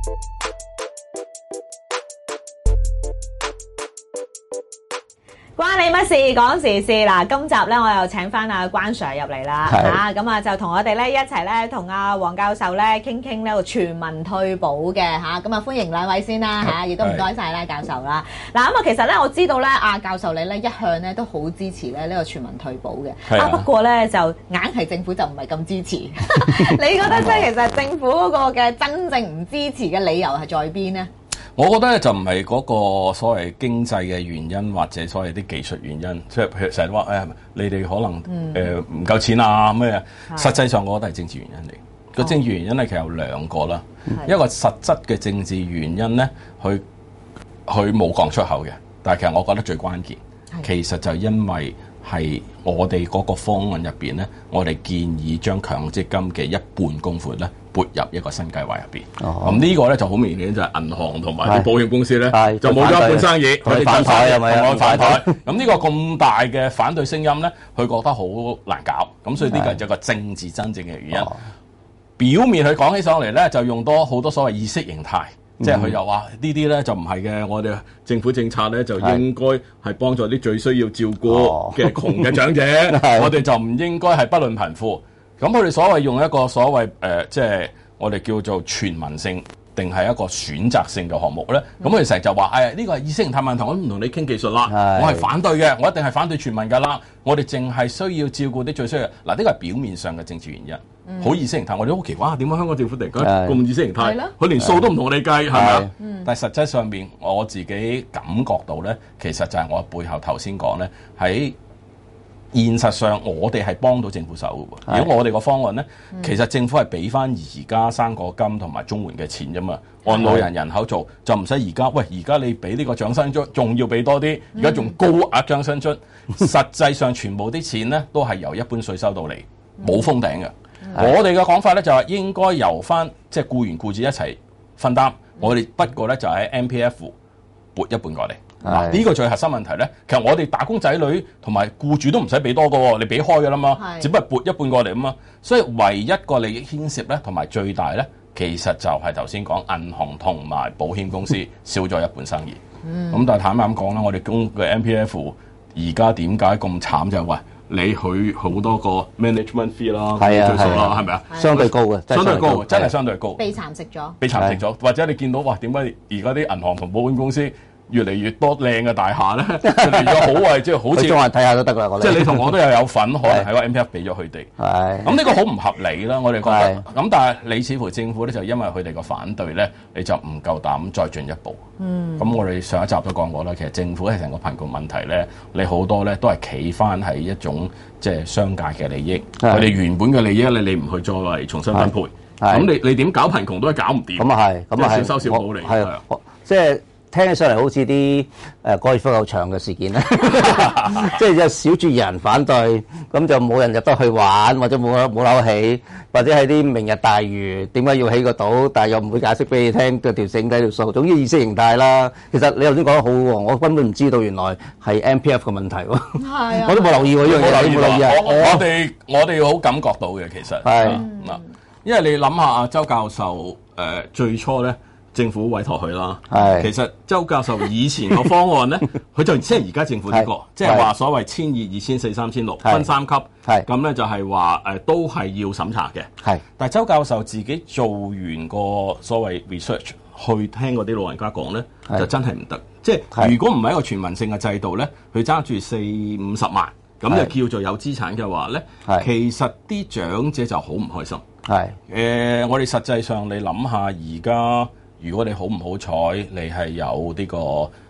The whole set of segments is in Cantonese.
關你乜事？講時事嗱，今集咧我又請翻阿關 Sir 入嚟啦嚇，咁啊就同我哋咧一齊咧同阿黃教授咧傾呢個全民退保嘅嚇，咁啊歡迎兩位先啦嚇，亦都唔該晒啦教授啦。嗱咁啊其實咧我知道咧阿教授你咧一向咧都好支持咧呢個全民退保嘅，不過咧就硬係政府就唔係咁支持。你覺得即係其實政府嗰個嘅真正唔支持嘅理由係在邊呢？ 我覺得咧就唔係嗰個所謂經濟嘅原因，或者所謂啲技術原因，即係譬如成日話你哋可能唔夠錢啊咩？實際上我覺得係政治原因嚟。個政治原因咧其實有兩個啦，一個實質嘅政治原因咧，佢冇講出口嘅，但係其實我覺得最關鍵，其實就因為係我哋嗰個方案入邊咧，我哋建議將強積金嘅一半供款咧撥入一個新計劃入邊。咁呢個咧就好明顯就係銀行同埋啲保險公司咧就冇咗一半生意，佢哋反台係咪？我反台。咁呢個咁大嘅反對聲音咧，佢覺得好難搞。咁所以呢個係一個政治真正嘅原因。表面佢講起上嚟咧，就用好多所謂意識形態。即係佢又話呢啲咧就唔係嘅，我哋政府政策咧就應該係幫助啲最需要照顧嘅窮嘅長者，我哋就唔應該係不論貧富。咁佢哋所謂用一個所謂即係我哋叫做全民性定係一個選擇性嘅項目咧，咁佢哋成日就話呢個係意識形態問題，我唔同你傾技術啦，我係反對嘅，我一定係反對全民㗎啦，我哋淨係需要照顧啲最需要。嗱，呢個係表面上嘅政治原因。好意識形態，我哋好奇怪點解香港政府突然間咁意識形態？佢連數都唔同你計，係咪啊？但係實際上面，我自己感覺到咧，其實就係我背後頭先講咧，喺現實上我哋係幫到政府手嘅。如果我哋個方案咧，其實政府係俾翻而家生果金同埋綜援嘅錢啫嘛，按老人人口做就唔使而家。喂，而家你俾呢個長生津，仲要俾多啲，而家仲高額長生津。實際上全部啲錢咧都係由一般稅收到嚟，冇封頂嘅。我哋嘅講法咧就係應該由翻即係僱員僱主一齊分擔，我哋不過咧就喺 MPF 撥一半過嚟。嗱，呢個最核心問題咧，其實我哋打工仔女同埋僱主都唔使俾多個，你俾開㗎啦嘛，只不過撥一半過嚟啊嘛。所以唯一個利益牽涉咧，同埋最大咧，其實就係頭先講銀行同埋保險公司少咗一半生意。咁但係坦白咁講啦，我哋供嘅 MPF 而家點解咁慘就係話，你去好多個 management fee 啦，最數啦，係咪啊？ 相對高嘅， 相對高，真係相對高。 被蠶食咗， 被蠶食咗，或者你見到哇，點解而家啲銀行同保險公司越嚟越多靚嘅大廈咧？越嚟越好啊，即係好似中環睇下都得㗎。 即係你同我都有份，可能喺個 MPF 俾咗佢哋。咁呢個好唔合理啦，我哋覺得。咁但係你似乎政府咧就因為佢哋個反對咧，你就唔夠膽再進一步。咁我哋上一集都講過啦，其實政府係成個貧窮問題咧，你好多咧都係企翻喺一種即係商界嘅利益，佢哋原本嘅利益你唔去再嚟重新分配，咁你點搞貧窮都係搞唔掂。 咁啊係，咁啊係， 小收小補嚟。 係即係聽起上嚟好似啲高爾夫球場嘅事件咧，即係有少數人反對，咁就冇人入得去玩，或者冇樓起，或者係啲明日大嶼點解要起個島，但係又唔會解釋俾你聽條整體條數。總之意識形態啦。其實你頭先講得好喎，我根本唔知道原來係 MPF 嘅問題喎。係啊，我都冇留意喎，呢樣嘢冇留意啊。 我哋好感覺到嘅其實係嗱，因為你諗下阿周教授最初咧。政府委託佢啦，其實周教授以前個方案咧，佢就即係而家政府呢個，即係話所謂1200、2400、3600分3級，咁咧就係話都係要審查嘅。但係周教授自己做完個所謂 research，去聽嗰啲老人家講咧，就真係唔得。即係如果唔係一個全民性嘅制度咧，佢揸住40-50萬，咁就叫做有資產嘅話咧，其實啲長者就好唔開心。我哋實際上你諗下而家。如果你好唔好彩，你係有呢個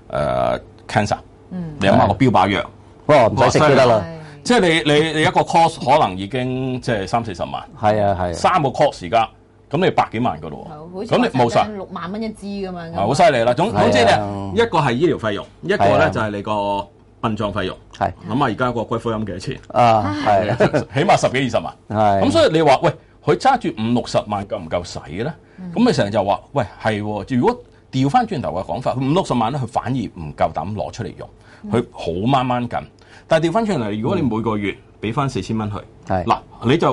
cancer，你諗下個標靶藥， 唔使食都得啦。 即係你一個 course 可能已經即係30-40萬， 係啊係。 3個 course 而家，咁你100幾萬噶咯喎，咁你冇晒 6萬蚊一支咁樣。 好犀利啦！總之咧，一個係醫療費用，一個咧就係你個殯葬費用。係諗下而家個骨灰龕幾多錢？係起碼10幾20萬。係咁，所以你話喂，佢揸住50-60萬夠唔夠使咧？咁你成日就話喂係，如果調翻轉頭嘅講法，50-60萬咧，佢反而唔夠膽攞出嚟用，佢好掹掹緊。但係調翻轉嚟，如果你每個月俾翻4000蚊佢，嗱你就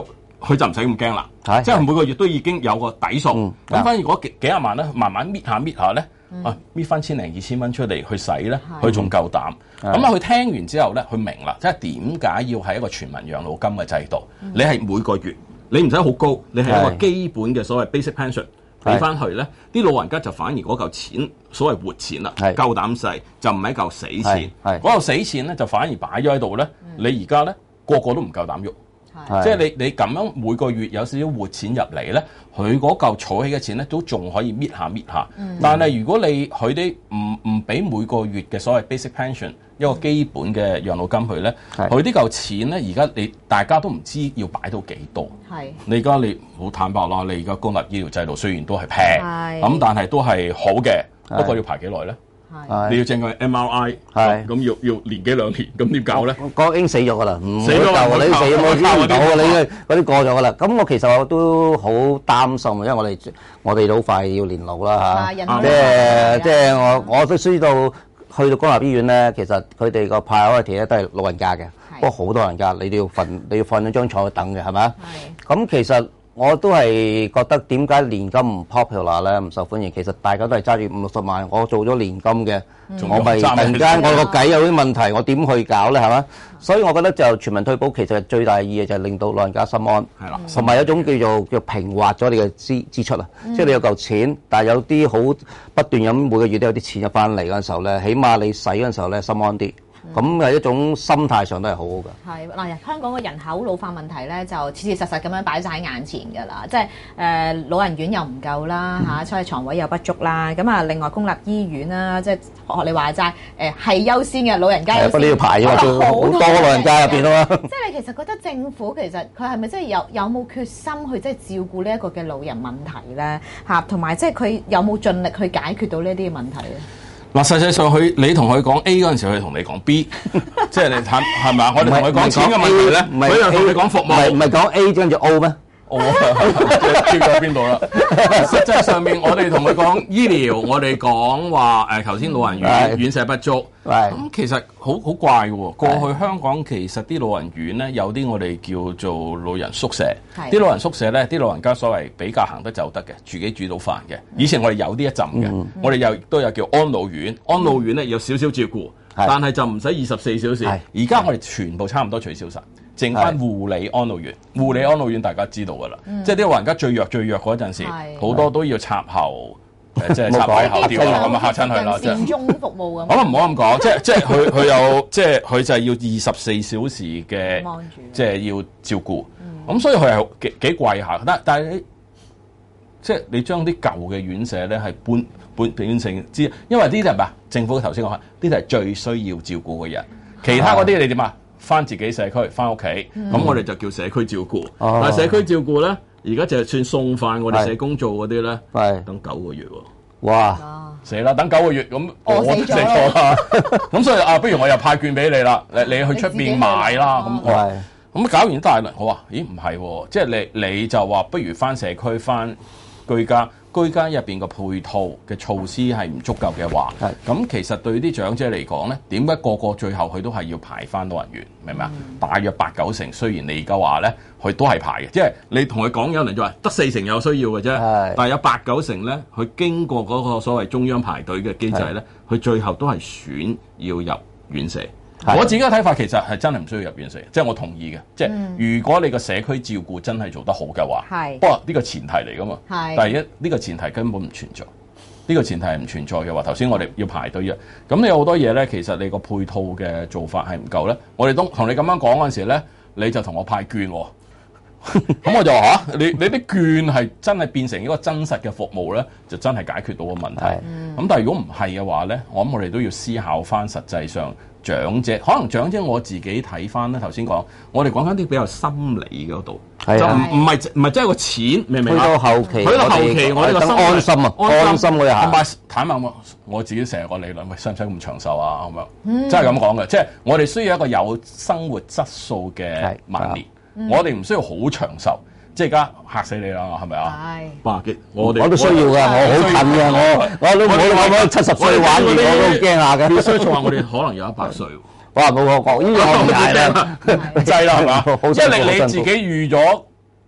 佢就唔使咁驚啦， 係即係每個月都已經有個底數。咁嗯反而嗰幾廿萬咧，慢慢搣下咧，搣翻千零2000蚊出嚟去使咧，佢仲夠膽。咁佢聽完之後咧，佢明啦，即係點解要係一個全民養老金嘅制度？你係每個月，你唔使好高，你係一個基本嘅所謂 basic pension 俾翻佢咧，啲老人家就反而嗰嚿錢所謂活錢啦，夠膽使，就唔係一嚿死錢。嗰嚿死錢咧就反而擺咗喺度咧，你而家咧個個都唔夠膽喐。即係你咁樣每個月有少少活錢入嚟咧，佢嗰嚿儲起嘅錢咧都仲可以搣下。但係如果佢哋唔俾每個月嘅所謂 basic pension 一個基本嘅養老金佢咧，佢呢嚿錢咧而家大家都唔知要擺到幾多。你而家你好坦白啦，你而家公立醫療制度雖然都係平，咁但係都係好嘅，不過要排幾耐咧？你要整個 MRI， 咁要年幾2年，咁點搞咧？ 嗰個已經死咗噶啦，唔死咗你死冇醫唔到㗎，你嗰啲過咗噶啦。咁我其實我都好擔心，因為我哋好快要年老啦嚇，即係我都知道去到公立醫院咧，其實佢哋個 priority 咧都係老人家嘅，不過好多老人家你要瞓咗張牀去等嘅係咪？咁其實我都係覺得點解年金唔 popular 咧，唔受歡迎？其實大家都係揸住50-60萬，我做咗年金嘅，我咪突然間我個計有啲問題，我點去搞咧？係嘛？所以我覺得就全民退保其實最大意義就係令到老人家心安，同埋有一種叫平滑咗你嘅支出啊，即係你有嚿錢，但係有啲好不斷咁每個月都有啲錢入翻嚟嗰陣時候咧，起碼你使嗰陣時候咧心安啲。咁係一種心態上都係好好㗎。 係嗱，香港嘅人口老化問題咧，就切切實實咁樣擺晒喺眼前㗎啦。即係老人院又唔夠啦嚇，所以床位又不足啦。咁啊，另外公立醫院啦，即係學你話齋係優先嘅老人家優先。 不過你要排好多老人家入邊啊嘛。 即係你其實覺得政府其實佢係咪真係有冇決心去即係照顧呢一個嘅老人問題咧嚇？同埋即係佢有冇盡力去解決到呢啲嘅問題咧？ 嗱，實際上你同佢講 A 嗰陣時，佢同你講 B， 即係你睇係咪？我哋同佢講錢嘅問題咧，佢又同你講服務， 唔係講 A 跟住 O 咩？ 跳咗邊度啦？實際上面我哋同佢講醫療，我哋講話頭先老人院院舍不足，咁其實好怪嘅喎。過去香港其實啲老人院咧有啲我哋叫做老人宿舍，啲老人宿舍咧啲老人家所謂比較行得走得嘅，自己煮到飯嘅。以前我哋有啲一陣嘅，我哋又都有叫安老院，安老院咧有少少照顧，但係就唔使24小時。而家我哋全部差唔多取消晒。剩翻護理安老院，護理安老院大家知道㗎啦，即係啲老人家最弱嗰陣時，好多都要插喉，即係插喺喉吊啦，咁啊嚇親佢啦，即係。善終服務咁。可能唔好咁講，即係佢有，即係佢就係要24小時嘅，即係要照顧。咁所以佢係幾貴下，但係你即係你將啲舊嘅院舍咧係變成因為呢啲係咩啊？政府頭先講，呢啲係最需要照顧嘅人，其他嗰啲你點啊？翻自己社區，翻屋企，咁我哋就叫社區照顧。但係社區照顧咧，而家就算送飯，我哋社工做嗰啲咧，等9個月喎。 哇！ 死啦，等9個月，咁我都死咗啦。咁所以不如我又派券俾你啦，你去出邊買啦。咁搞完大輪，我話：咦，唔係喎，即係你就話不如翻社區，翻居家入邊個配套嘅措施係唔足夠嘅話，咁其實對啲長者嚟講咧，點解個個最後佢都係要排翻老人院，明唔明啊？大約8-9成，雖然你而家話咧，佢都係排嘅，即係你同佢講有人就話得4成有需要嘅啫，但係有8-9成咧，佢經過嗰個所謂中央排隊嘅機制咧，佢最後都係選要入院舍。我自己嘅睇法其實係真係唔需要入院舍，即係我同意嘅。即係如果你個社區照顧真係做得好嘅話，不過呢個前提嚟㗎嘛。第一呢個前提根本唔存在，呢個前提係唔存在嘅話，頭先我哋要排隊嘅。咁你有好多嘢咧，其實你個配套嘅做法係唔夠咧。我哋都同你咁樣講嗰陣時咧，你就同我派券喎。咁我就話你啲券係真係變成一個真實嘅服務咧，就真係解決到個問題。咁但係如果唔係嘅話咧，我諗我哋都要思考翻實際上。長者可能長者我自己睇翻咧，頭先講，我哋講緊啲比較心理嗰度，就唔係真係個錢，明唔明啊？去到後期我哋個心安心啊，安心嗰一下。同埋坦白我自己成日個理論，喂，使唔使咁長壽啊？咁樣真係咁講嘅，即係我哋需要一個有生活質素嘅晚年，我哋唔需要好長壽。即係而家嚇死你啦，係咪啊？80幾，我都需要㗎，我好近㗎，我都冇70歲玩完，我都驚下嘅。所以話我哋可能有100歲。哇！冇講呢個我唔解啦，制啦係嘛？因為你自己預咗，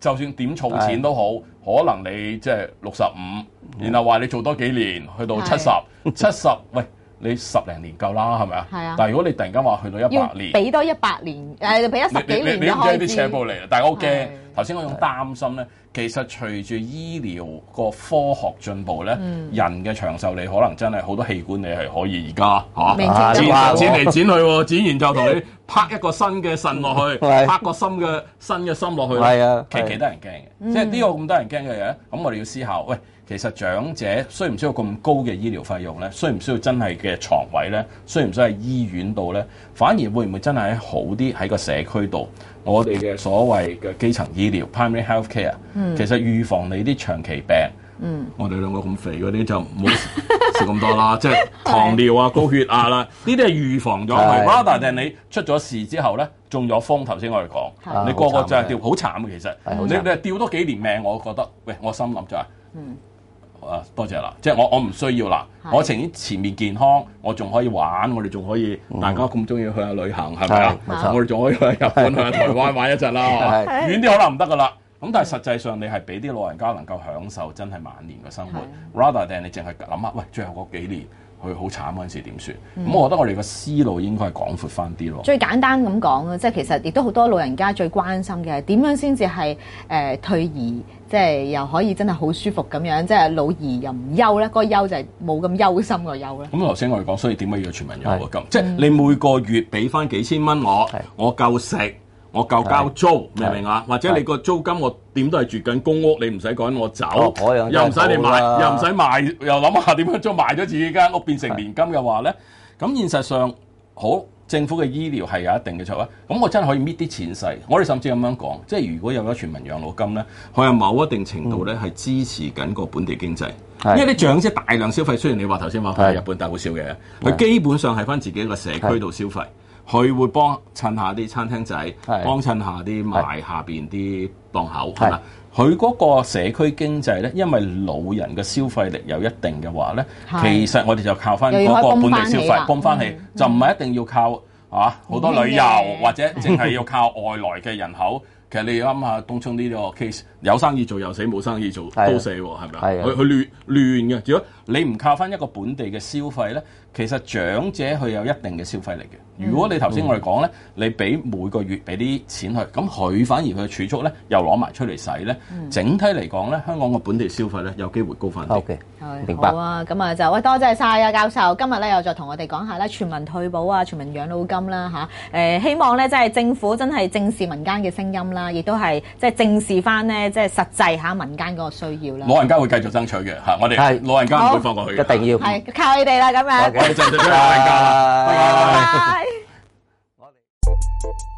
就算點儲錢都好，可能你即係65，然後話你做多幾年去到70，喂。你10零年夠啦，係咪啊？ 係啊。 但係如果你突然間話去到100年， 俾多100年，俾咗10幾年嘅開支， 你啲扯報嚟啦。但係我驚頭先嗰種擔心咧，其實隨住醫療個科學進步咧，人嘅長壽你可能真係好多器官你係可以而家剪嚟剪去喎，剪完就同你拍一個新嘅腎落去，拍個新嘅心落去。 係啊， 其實幾得人驚嘅，即係呢個咁得人驚嘅嘢，咁我哋要思考，喂。其實長者需唔需要咁高嘅醫療費用咧？需唔需要真係嘅床位咧？需唔需要喺醫院度咧？反而會唔會真係好啲喺個社區度？我哋嘅所謂嘅基層醫療 （primary health care），其實預防你啲長期病。我哋兩個咁肥嗰啲就唔好食咁多啦，即係糖尿啊、高血壓啦，呢啲係預防咗佢。rather than你出咗事之後咧，中咗風，頭先我哋講，你個個就係吊好慘嘅。其實你係吊多幾年命，我覺得，喂，我心諗就係。多謝啦，即係我唔需要啦，我情願前面健康，我仲可以玩，我哋仲可以大家咁中意去下旅行，係咪啊？我哋仲可以去日本、去台灣玩一陣啦，遠啲可能唔得噶啦。咁但係實際上你係俾啲老人家能夠享受真係晚年嘅生活 ，rather than 你淨係諗下，喂，最後嗰幾年佢好慘嗰陣時點算？咁我覺得我哋個思路應該係廣闊翻啲咯。 最簡單咁講啊，即係其實亦都好多老人家最關心嘅係點樣先至係退而。即係又可以真係好舒服咁樣，即係老而又唔憂咧，嗰個憂就係冇咁憂心個憂咧。咁頭先我哋講，所以點解要全民養老金？即係你每個月俾翻幾千蚊我夠食，我夠交租，明唔明啊？或者你個租金我點都係住緊公屋，你唔使趕我走，又唔使你賣，又唔使賣，又諗下點樣將賣咗自己間屋變成年金嘅話咧，咁現實上好。政府嘅醫療係有一定嘅作為，咁我真係可以搣啲錢使。我哋甚至咁樣講，即係如果有咗全民養老金咧，佢係某一定程度咧係支持緊個本地經濟。因為啲長者大量消費，雖然你話頭先話去日本但好少嘅，佢基本上係翻自己個社區度消費，佢會幫襯下啲餐廳仔，幫襯下啲賣下邊啲檔口，係嘛？佢嗰個社區經濟咧，因為老人嘅消費力有一定嘅話咧，其實我哋就靠翻嗰個本地消費泵翻起，就唔係一定要靠好多旅遊或者淨係要靠外來嘅人口。其實你諗下東涌呢個 case， 有生意做又死，冇生意做都死喎，係咪啊？佢亂嘅。如果你唔靠翻一個本地嘅消費咧，其實長者佢有一定嘅消費力嘅。如果你頭先我哋講咧，你俾每個月俾啲錢佢，咁佢反而佢嘅儲蓄咧又攞埋出嚟使咧，整體嚟講咧，香港嘅本地消費咧有機會高翻啲。 OK，明白。 好啊，咁啊就喂多謝晒啊教授，今日咧又再同我哋講下咧全民退保啊、全民養老金啦嚇。希望咧即係政府真係正視民間嘅聲音啦，亦都係即係正視翻咧即係實際嚇民間嗰個需要啦。 老人家會繼續爭取嘅嚇，我哋老人家唔會放過佢嘅， 一定要係靠你哋啦咁樣。 我哋就係老人家啦，拜拜。 拜拜。